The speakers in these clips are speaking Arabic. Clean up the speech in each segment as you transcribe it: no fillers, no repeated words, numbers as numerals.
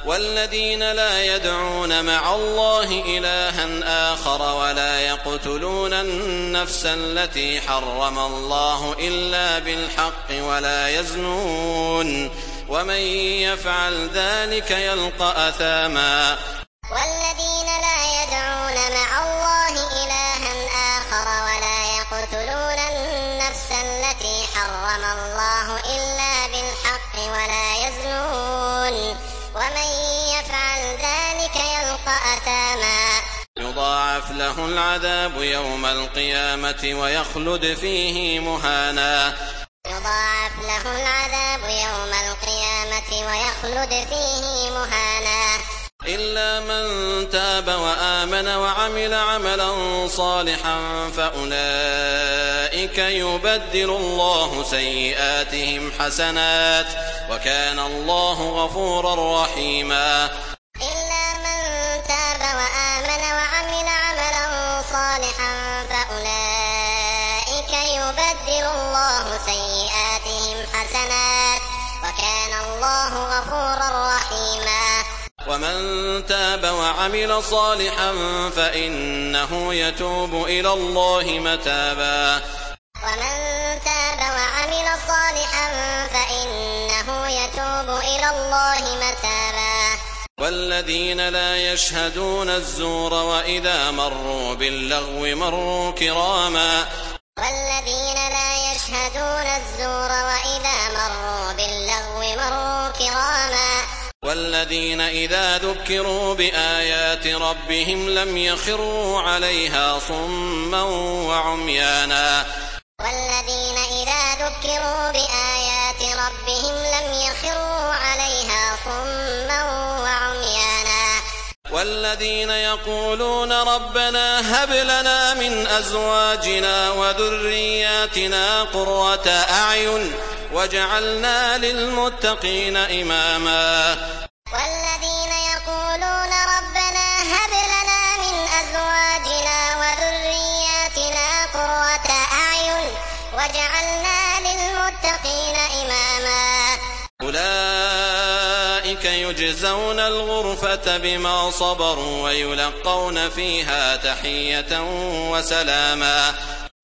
والذين لا يدعون مع الله إلها آخر ولا يقتلون النفس التي حرم الله إلا بالحق ولا يزنون ومن يفعل ذلك يلقى أثاما. والذين لا يدعون مع الله إلها آخر ولا يقتلون النفس التي حرم الله إلا بالحق ولا يزنون ومن يفعل ذلك يلقى أثاما. يضاعف له العذاب يوم القيامة ويخلد فيه مهانا. يضاعف له العذاب يوم القيامة ويخلد فيه مهانا. إلا من تاب وآمن وعمل عملا صالحا فأولئك يبدل الله سيئاتهم حسنات وكان الله غفورا رحيما. إلا من تاب وآمن وعمل عملا صالحا فأولئك يبدل الله سيئاتهم حسنات وكان الله غفورا رحيما. ومن تاب وعمل صالحا فإنه يتوب إلى الله متابا. ومن تاب وعمل صالحا فإنه يتوب إلى الله متابا. والذين لا يشهدون الزور وإذا مروا باللغو مروا كراما. والذين لا يشهدون الزور وإذا مروا باللغو مروا كراما. والذين إذا ذكروا بآيات ربهم لم يخروا عليها صما وعميانا. والذين إذا ذكروا بآيات ربهم لم يخروا عليها صما وعميانا. والذين يقولون ربنا هب لنا من أزواجنا وذرياتنا قرة أعين واجعلنا للمتقين إماما. والذين يقولون ربنا هب لنا من أزواجنا وذرياتنا قرة أعين واجعلنا للمتقين إماما. أولئك يجزون الغرفة بما صبروا ويلقون فيها تحية وسلاما.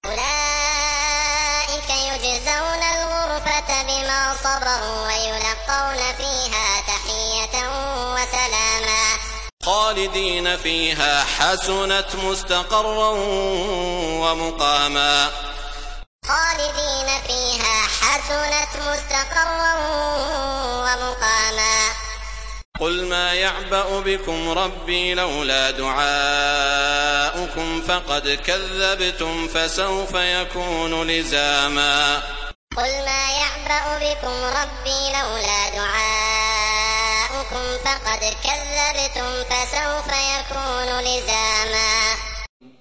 أولئك يجزون الغرفة بما صبروا ويلقون فيها تحية وسلاما. خالدين فيها حسنت مستقرا ومقاما. خالدين فيها حسنت مستقرا ومقاما. قل ما يعبأ بكم ربي لولا دعاؤكم فقد كذبتم فسوف يكون لزاما. قل ما يعبأ بكم ربي لولا دعاؤكم فقد كذبتم فسوف يكون لزاما.